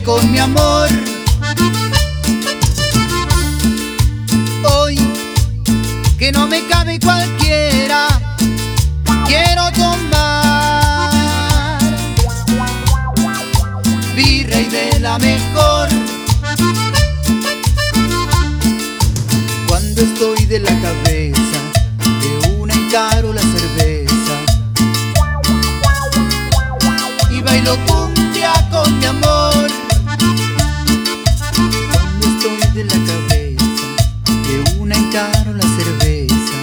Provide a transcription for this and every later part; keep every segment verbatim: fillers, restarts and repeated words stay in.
con mi amor. Hoy que no me cabe cualquiera, quiero tomar birra y de la mejor. Cuando estoy de la cabeza, de una encaro la cerveza y bailo cumbia con mi amor. Cuando estoy de la cabeza, de una encaro la cerveza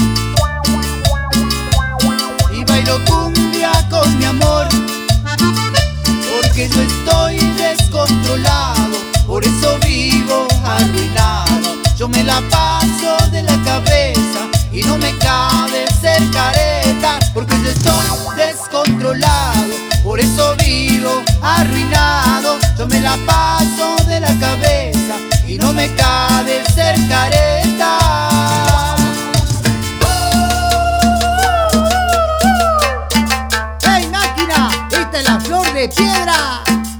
y bailo cumbia con mi amor. Porque yo estoy descontrolado, por eso vivo arruinado. Yo me la paso de la cabeza y no me cabe ser careta. Porque yo estoy descontrolado, por eso vivo arruinado. Yo me la paso de la cabeza y no me cabe ser careta. ¡Hey, máquina! ¡Esta es la flor de piedra!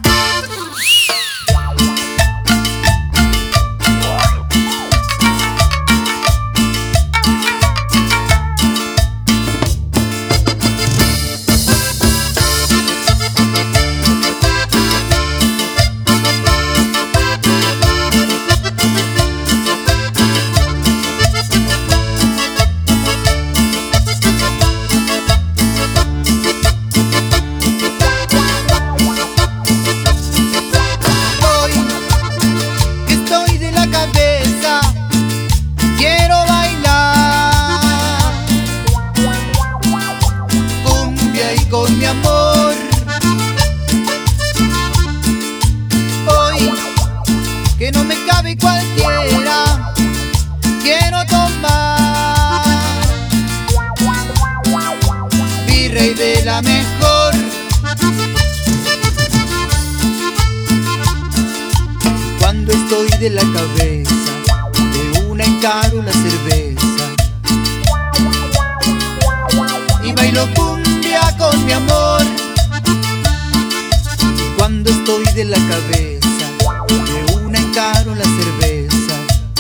Con mi amor, hoy que no me cabe cualquiera, quiero tomar birra y de la mejor. Cuando estoy de la cabeza, de una encaro la cerveza y bailo cumbia con mi amor. Cuando estoy de la cabeza, de una encaro la cerveza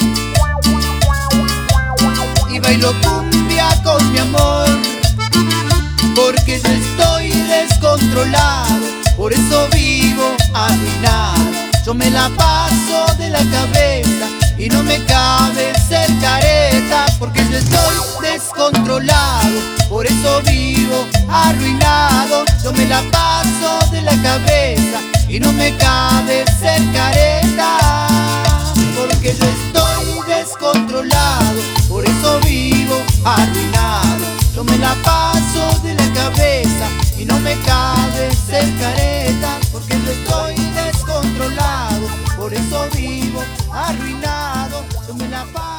y bailo cumbia con mi amor. Porque yo estoy descontrolado, por eso vivo arruinado. Yo me la paso de la cabeza y no me cabe ser careta. Porque yo estoy descontrolado, por eso vivo arruinado. Yo me la paso de la cabeza y no me cabe ser careta. Porque yo estoy descontrolado, por eso vivo arruinado. Yo me la paso de la cabeza y no me cabe ser careta. Porque yo estoy descontrolado, por eso vivo arruinado. Yo me la paso